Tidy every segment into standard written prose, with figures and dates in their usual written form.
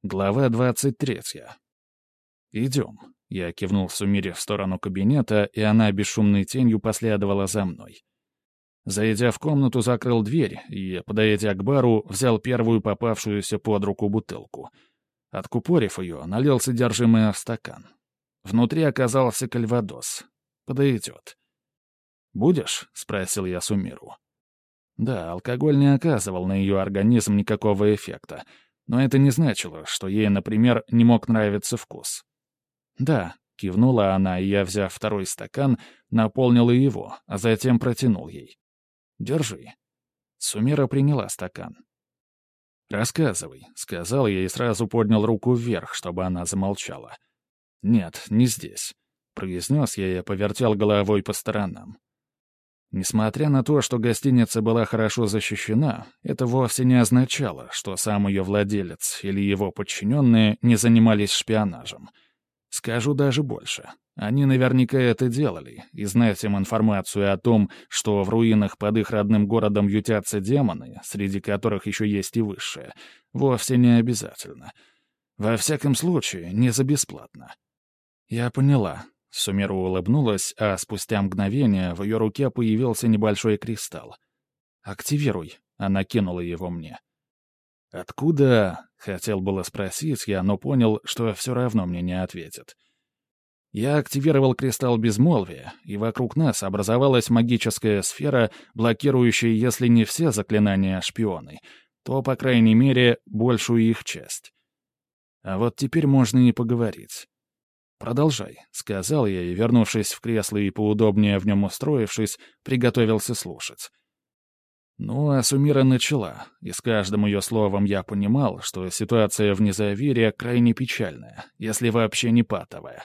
Глава 23. «Идем». Я кивнул Сумире в сторону кабинета, и она бесшумной тенью последовала за мной. Зайдя в комнату, закрыл дверь и, подойдя к бару, взял первую попавшуюся под руку бутылку. Откупорив ее, налил содержимое в стакан. Внутри оказался кальвадос. Подойдет. «Будешь?» — спросил я Сумиру. Да, алкоголь не оказывал на ее организм никакого эффекта, но это не значило, что ей, например, не мог нравиться вкус. «Да», — кивнула она, и я, взяв второй стакан, наполнил и его, а затем протянул ей. «Держи». Сумира приняла стакан. «Рассказывай», — сказал я и сразу поднял руку вверх, чтобы она замолчала. «Нет, не здесь», — произнес я и повертел головой по сторонам. Несмотря на то, что гостиница была хорошо защищена, это вовсе не означало, что сам ее владелец или его подчиненные не занимались шпионажем. Скажу даже больше. Они наверняка это делали, и знать им информацию о том, что в руинах под их родным городом ютятся демоны, среди которых еще есть и высшие, вовсе не обязательно. Во всяком случае, не за бесплатно. Я поняла. Сумира улыбнулась, а спустя мгновение в ее руке появился небольшой кристалл. «Активируй», — она кинула его мне. «Откуда?» — хотел было спросить я, но понял, что все равно мне не ответит. Я активировал кристалл безмолвия, и вокруг нас образовалась магическая сфера, блокирующая, если не все заклинания шпионы, то, по крайней мере, большую их часть. А вот теперь можно и поговорить. «Продолжай», — сказал я, и, вернувшись в кресло и поудобнее в нем устроившись, приготовился слушать. Ну, а Сумира начала, и с каждым ее словом я понимал, что ситуация в Незавере крайне печальная, если вообще не патовая.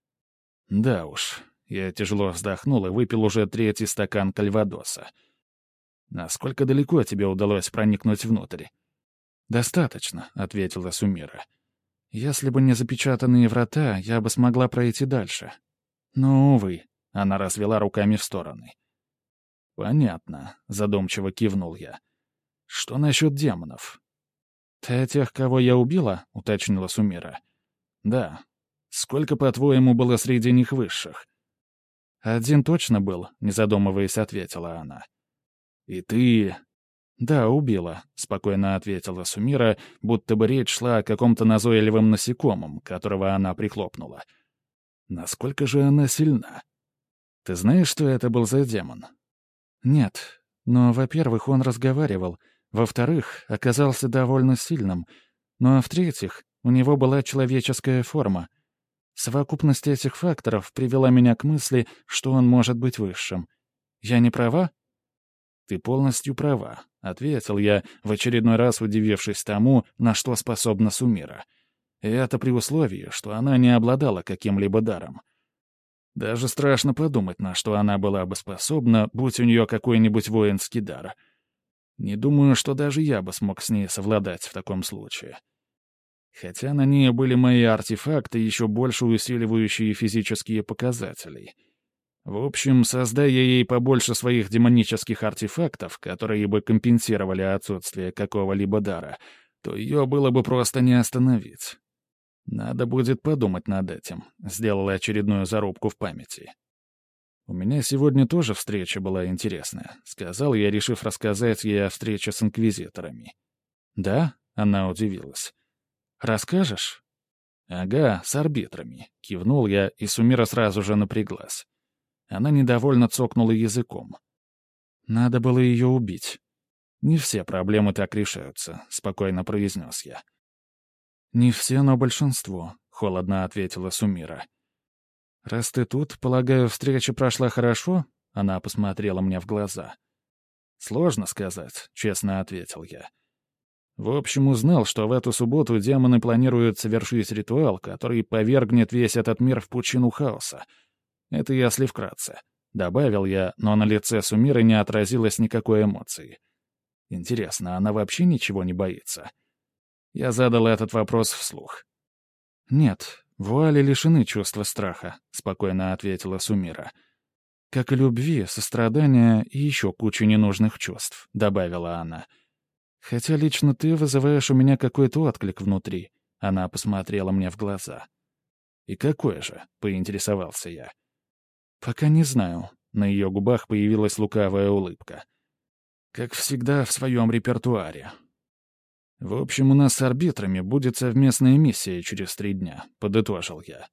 Да уж, я тяжело вздохнул и выпил уже третий стакан кальвадоса. «Насколько далеко тебе удалось проникнуть внутрь?» «Достаточно», — ответила Сумира. «Если бы не запечатанные врата, я бы смогла пройти дальше. Но, увы», — она развела руками в стороны. «Понятно», — задумчиво кивнул я. «Что насчет демонов?» «Ты о тех, кого я убила?» — уточнила Сумира. «Да. Сколько, по-твоему, было среди них высших?» «Один точно был», — не задумываясь, ответила она. «И ты...» «Да, убила», — спокойно ответила Сумира, будто бы речь шла о каком-то назойливом насекомом, которого она прихлопнула. «Насколько же она сильна? Ты знаешь, что это был за демон?» «Нет, но, во-первых, он разговаривал, во-вторых, оказался довольно сильным, ну а в-третьих, у него была человеческая форма. Совокупность этих факторов привела меня к мысли, что он может быть высшим. Я не права?» «Ты полностью права», — ответил я, в очередной раз удивившись тому, на что способна Сумира. И это при условии, что она не обладала каким-либо даром. Даже страшно подумать, на что она была бы способна, будь у нее какой-нибудь воинский дар. Не думаю, что даже я бы смог с ней совладать в таком случае. Хотя на ней были мои артефакты, еще больше усиливающие физические показатели. В общем, создая ей побольше своих демонических артефактов, которые бы компенсировали отсутствие какого-либо дара, то ее было бы просто не остановить. Надо будет подумать над этим, сделал очередную зарубку в памяти. «У меня сегодня тоже встреча была интересная», — сказал я, решив рассказать ей о встрече с инквизиторами. «Да?» — она удивилась. «Расскажешь?» «Ага, с арбитрами», — кивнул я, и Сумира сразу же напряглась. Она недовольно цокнула языком. «Надо было ее убить». «Не все проблемы так решаются», — спокойно произнес я. «Не все, но большинство», — холодно ответила Сумира. «Раз ты тут, полагаю, встреча прошла хорошо?» — она посмотрела мне в глаза. «Сложно сказать», — честно ответил я. В общем, узнал, что в эту субботу демоны планируют совершить ритуал, который повергнет весь этот мир в пучину хаоса. Это если вкратце. Добавил я, но на лице Сумиры не отразилось никакой эмоции. Интересно, она вообще ничего не боится? Я задал этот вопрос вслух. «Нет, вуали лишены чувства страха», — спокойно ответила Сумира. «Как и любви, сострадания и еще кучу ненужных чувств», — добавила она. «Хотя лично ты вызываешь у меня какой-то отклик внутри, Она посмотрела мне в глаза. «И какое же?» — поинтересовался я. «Пока не знаю». На ее губах появилась лукавая улыбка. «Как всегда, в своем репертуаре». «В общем, у нас с арбитрами будет совместная миссия через 3 дня», — подытожил я.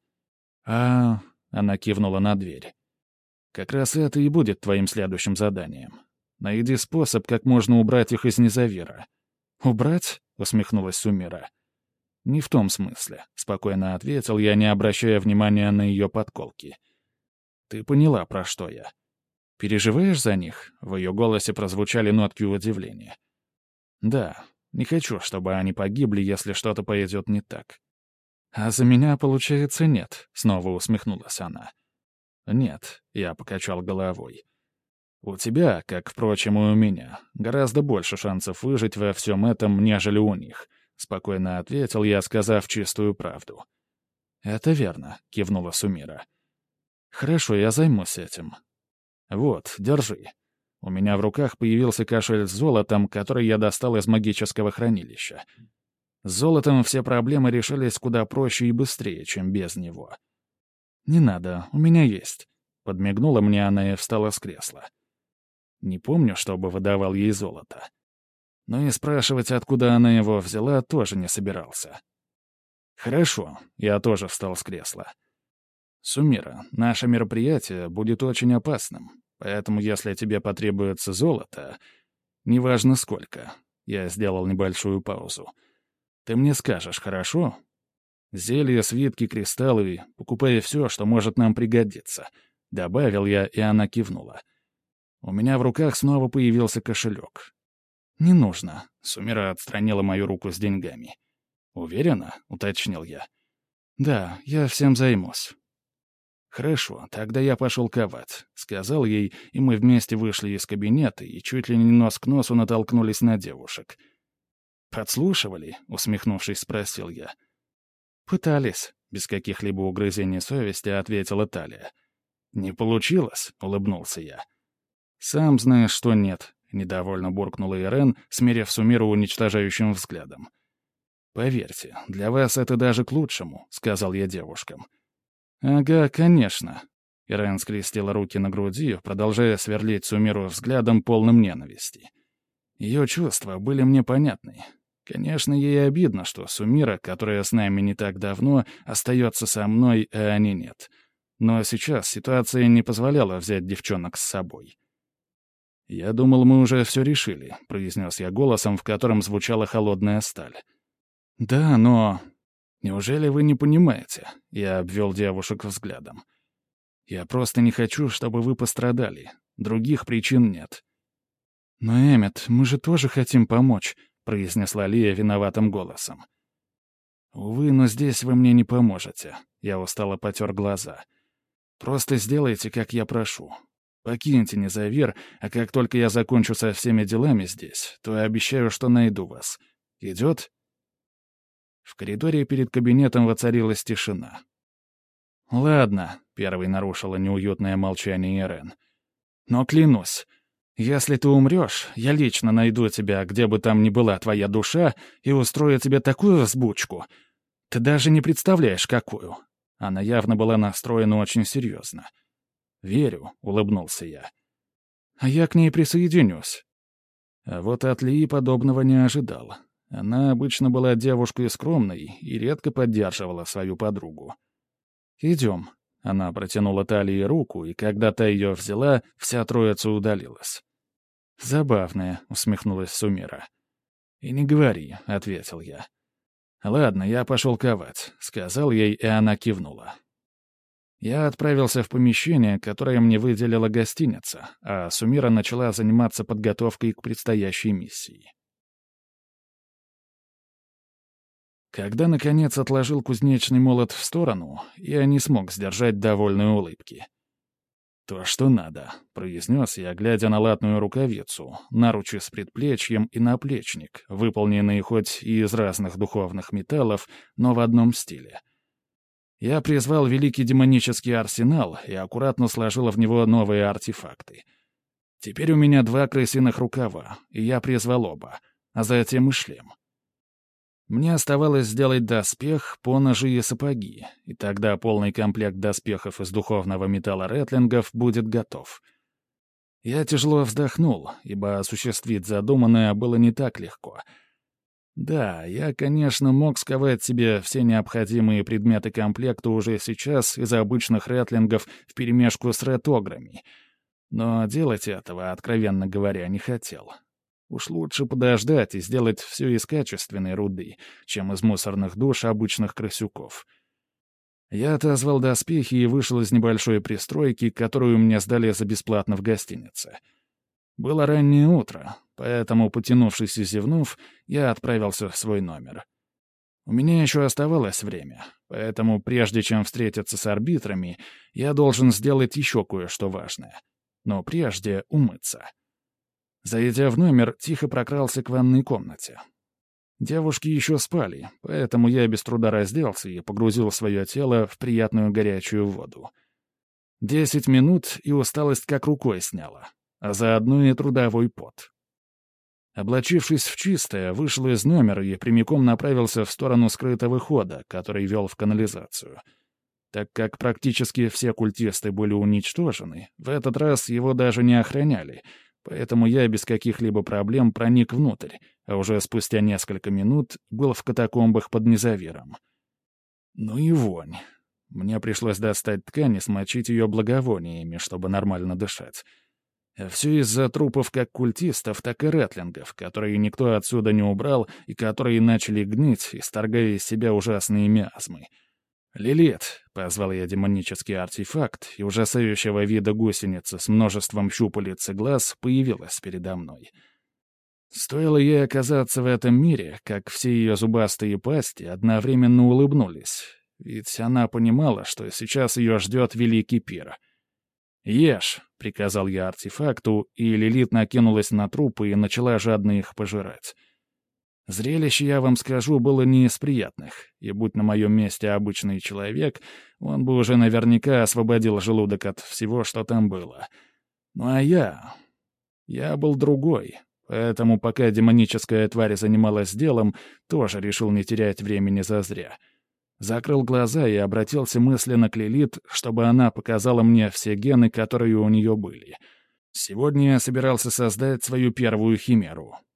«А...» — она кивнула на дверь. «Как раз это и будет твоим следующим заданием. Найди способ, как можно убрать их из Низавира». «Убрать?» — усмехнулась Сумира. «Не в том смысле», — спокойно ответил я, не обращая внимания на ее подколки. «Ты поняла, про что я. Переживаешь за них?» В ее голосе прозвучали нотки удивления. «Да, не хочу, чтобы они погибли, если что-то пойдет не так». «А за меня, получается, нет», — снова усмехнулась она. «Нет», — я покачал головой. «У тебя, как, впрочем, и у меня, гораздо больше шансов выжить во всем этом, нежели у них», — спокойно ответил я, сказав чистую правду. «Это верно», — кивнула Сумира. «Хорошо, я займусь этим. Вот, держи». У меня в руках появился кошель с золотом, который я достал из магического хранилища. С золотом все проблемы решались куда проще и быстрее, чем без него. «Не надо, у меня есть», — подмигнула мне она и встала с кресла. Не помню, чтобы выдавал ей золото. Но и спрашивать, откуда она его взяла, тоже не собирался. «Хорошо», — я тоже встал с кресла. «Сумира, наше мероприятие будет очень опасным, поэтому если тебе потребуется золото, неважно сколько», — я сделал небольшую паузу, — «ты мне скажешь, хорошо? Зелья, свитки, кристаллы, покупай все, что может нам пригодиться», — добавил я, и она кивнула. У меня в руках снова появился кошелек. «Не нужно», — Сумира отстранила мою руку с деньгами. «Уверена?» — уточнил я. «Да, я всем займусь». «Хорошо, тогда я пошел ковать», — сказал ей, и мы вместе вышли из кабинета и чуть ли не нос к носу натолкнулись на девушек. «Подслушивали?» — усмехнувшись, спросил я. «Пытались», — без каких-либо угрызений совести ответила Талия. «Не получилось?» — улыбнулся я. «Сам знаешь, что нет», — недовольно буркнула Ирен, смерив Сумиру уничтожающим взглядом. «Поверьте, для вас это даже к лучшему», — сказал я девушкам. «Ага, конечно». Ирен скрестила руки на груди, продолжая сверлить Сумиру взглядом, полным ненависти. Ее чувства были мне понятны. Конечно, ей обидно, что Сумира, которая с нами не так давно, остается со мной, а они нет. Но сейчас ситуация не позволяла взять девчонок с собой. «Я думал, мы уже все решили», — произнес я голосом, в котором звучала холодная сталь. «Да, но...» «Неужели вы не понимаете?» — я обвел девушек взглядом. «Я просто не хочу, чтобы вы пострадали. Других причин нет». «Но, Эммет, мы же тоже хотим помочь», — произнесла Лия виноватым голосом. «Увы, но здесь вы мне не поможете», — я устало потер глаза. «Просто сделайте, как я прошу. Покиньте Низавир, а как только я закончу со всеми делами здесь, то я обещаю, что найду вас. Идет?» В коридоре перед кабинетом воцарилась тишина. «Ладно», — первой нарушила неуютное молчание Ирен. «Но клянусь, если ты умрешь, я лично найду тебя, где бы там ни была твоя душа, и устрою тебе такую взбучку. Ты даже не представляешь, какую». Она явно была настроена очень серьезно. «Верю», — улыбнулся я. «А я к ней присоединюсь». А вот от Лии подобного не ожидал. Она обычно была девушкой скромной и редко поддерживала свою подругу. «Идем». Она протянула Талии руку, и когда та ее взяла, вся троица удалилась. «Забавная», — усмехнулась Сумира. «И не говори», — ответил я. «Ладно, я пошел ковать», — сказал ей, и она кивнула. Я отправился в помещение, которое мне выделила гостиница, а Сумира начала заниматься подготовкой к предстоящей миссии. Когда, наконец, отложил кузнечный молот в сторону, я не смог сдержать довольной улыбки. «То, что надо», — произнес я, глядя на латную рукавицу, наручи с предплечьем и наплечник, выполненные хоть и из разных духовных металлов, но в одном стиле. Я призвал великий демонический арсенал и аккуратно сложил в него новые артефакты. Теперь у меня 2 крысиных рукава, и я призвал оба, а затем и шлем. Мне оставалось сделать доспех, поножи и сапоги, и тогда полный комплект доспехов из духовного металла ретлингов будет готов. Я тяжело вздохнул, ибо осуществить задуманное было не так легко. Да, я, конечно, мог сковать себе все необходимые предметы комплекта уже сейчас из обычных ретлингов вперемешку с ретограми, но делать этого, откровенно говоря, не хотел. Уж лучше подождать и сделать все из качественной руды, чем из мусорных душ обычных крысюков. Я отозвал доспехи и вышел из небольшой пристройки, которую мне сдали за бесплатно в гостинице. Было раннее утро, поэтому, потянувшись и зевнув, я отправился в свой номер. У меня еще оставалось время, поэтому прежде чем встретиться с арбитрами, я должен сделать еще кое-что важное. Но прежде умыться. Зайдя в номер, тихо прокрался к ванной комнате. Девушки еще спали, поэтому я без труда разделся и погрузил свое тело в приятную горячую воду. 10 минут, и усталость как рукой сняла, а заодно и трудовой пот. Облачившись в чистое, вышел из номера и прямиком направился в сторону скрытого хода, который вел в канализацию. Так как практически все культисты были уничтожены, в этот раз его даже не охраняли, поэтому я без каких-либо проблем проник внутрь, а уже спустя несколько минут был в катакомбах под Незавиром. Ну и вонь. Мне пришлось достать ткань и смочить ее благовониями, чтобы нормально дышать. Все из-за трупов как культистов, так и ретлингов, которые никто отсюда не убрал и которые начали гнить, исторгая из себя ужасные миазмы. «Лилит», — позвал я демонический артефакт, и ужасающего вида гусеница с множеством щупалец и глаз появилась передо мной. Стоило ей оказаться в этом мире, как все ее зубастые пасти одновременно улыбнулись, ведь она понимала, что сейчас ее ждет великий пир. «Ешь», — приказал я артефакту, и Лилит накинулась на трупы и начала жадно их пожирать. Зрелище, я вам скажу, было не из приятных, и будь на моем месте обычный человек, он бы уже наверняка освободил желудок от всего, что там было. Ну а я был другой, поэтому пока демоническая тварь занималась делом, тоже решил не терять времени зазря. Закрыл глаза и обратился мысленно к Лилит, чтобы она показала мне все гены, которые у нее были. Сегодня я собирался создать свою первую химеру.